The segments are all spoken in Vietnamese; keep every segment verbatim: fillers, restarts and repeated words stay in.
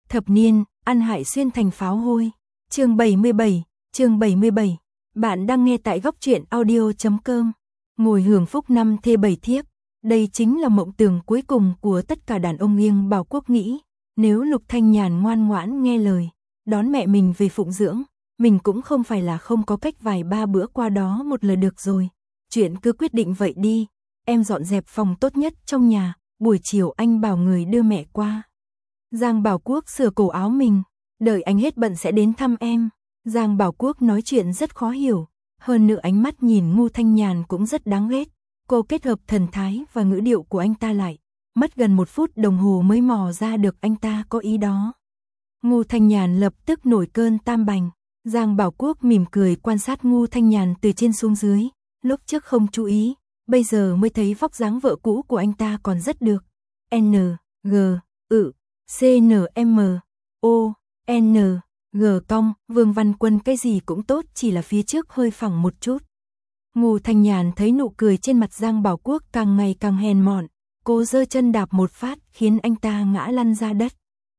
Thập niên, ăn hại xuyên thành pháo hôi. Chương bảy mươi bảy, chương bảy mươi bảy. Bạn đang nghe tại góc truyện audio chấm com. Ngồi hưởng phúc năm thê bảy thiếp. Đây chính là mộng tưởng cuối cùng của tất cả đàn ông nghiêng Bảo Quốc nghĩ. Nếu Lục Thanh Nhàn ngoan ngoãn nghe lời, đón mẹ mình về phụng dưỡng, mình cũng không phải là không có cách vài ba bữa qua đó một lời được rồi. Chuyện cứ quyết định vậy đi, em dọn dẹp phòng tốt nhất trong nhà, buổi chiều anh bảo người đưa mẹ qua. Giang Bảo Quốc sửa cổ áo mình, đợi anh hết bận sẽ đến thăm em. Giang Bảo Quốc nói chuyện rất khó hiểu, hơn nữa ánh mắt nhìn Ngô Thanh Nhàn cũng rất đáng ghét. Cô kết hợp thần thái và ngữ điệu của anh ta lại, mất gần một phút đồng hồ mới mò ra được anh ta có ý đó. Ngô Thanh Nhàn lập tức nổi cơn tam bành. Giang Bảo Quốc mỉm cười quan sát Ngô Thanh Nhàn từ trên xuống dưới, lúc trước không chú ý, bây giờ mới thấy vóc dáng vợ cũ của anh ta còn rất được. N, G, ự, C, N, M, O, N, G cong, Vương Văn Quân cái gì cũng tốt, chỉ là phía trước hơi phẳng một chút. Ngô Thanh Nhàn thấy nụ cười trên mặt Giang Bảo Quốc càng ngày càng hèn mọn, cô giơ chân đạp một phát khiến anh ta ngã lăn ra đất.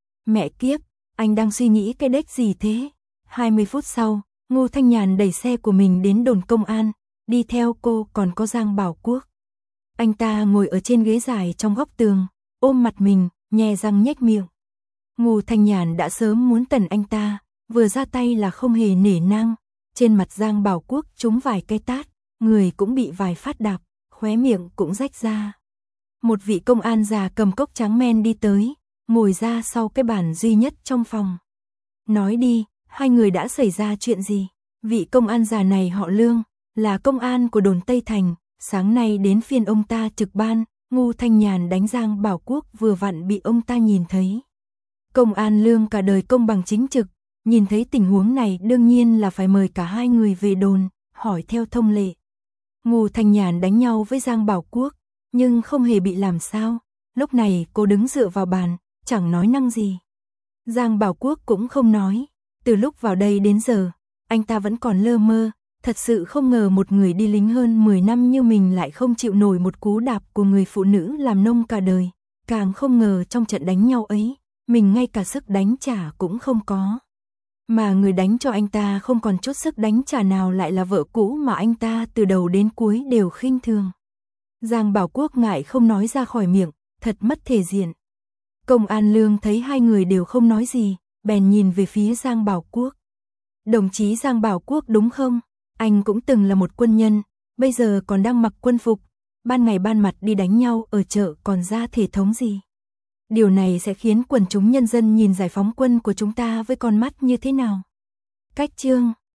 Mẹ kiếp, anh đang suy nghĩ cái đếch gì thế? hai mươi phút sau, Ngô Thanh Nhàn đẩy xe của mình đến đồn công an, đi theo cô còn có Giang Bảo Quốc. Anh ta ngồi ở trên ghế dài trong góc tường, ôm mặt mình, nhe răng nhếch miệng. Ngô Thanh Nhàn đã sớm muốn tẩn anh ta, vừa ra tay là không hề nể nang, trên mặt Giang Bảo Quốc trúng vài cái tát, người cũng bị vài phát đạp, khóe miệng cũng rách ra. Một vị công an già cầm cốc trắng men đi tới, ngồi ra sau cái bàn duy nhất trong phòng. Nói đi, hai người đã xảy ra chuyện gì? Vị công an già này họ Lương, là công an của đồn Tây Thành, sáng nay đến phiên ông ta trực ban, Ngô Thanh Nhàn đánh Giang Bảo Quốc vừa vặn bị ông ta nhìn thấy. Công an Lương cả đời công bằng chính trực, nhìn thấy tình huống này đương nhiên là phải mời cả hai người về đồn, hỏi theo thông lệ. Ngô Thanh Nhàn đánh nhau với Giang Bảo Quốc, nhưng không hề bị làm sao, lúc này cô đứng dựa vào bàn, chẳng nói năng gì. Giang Bảo Quốc cũng không nói, từ lúc vào đây đến giờ, anh ta vẫn còn lơ mơ, thật sự không ngờ một người đi lính hơn mười năm như mình lại không chịu nổi một cú đạp của người phụ nữ làm nông cả đời, càng không ngờ trong trận đánh nhau ấy, mình ngay cả sức đánh trả cũng không có. Mà người đánh cho anh ta không còn chút sức đánh trả nào lại là vợ cũ mà anh ta từ đầu đến cuối đều khinh thường. Giang Bảo Quốc ngại không nói ra khỏi miệng, thật mất thể diện. Công an Lương thấy hai người đều không nói gì, bèn nhìn về phía Giang Bảo Quốc. Đồng chí Giang Bảo Quốc đúng không? Anh cũng từng là một quân nhân, bây giờ còn đang mặc quân phục, ban ngày ban mặt đi đánh nhau ở chợ còn ra thể thống gì? Điều này sẽ khiến quần chúng nhân dân nhìn giải phóng quân của chúng ta với con mắt như thế nào? Cách chương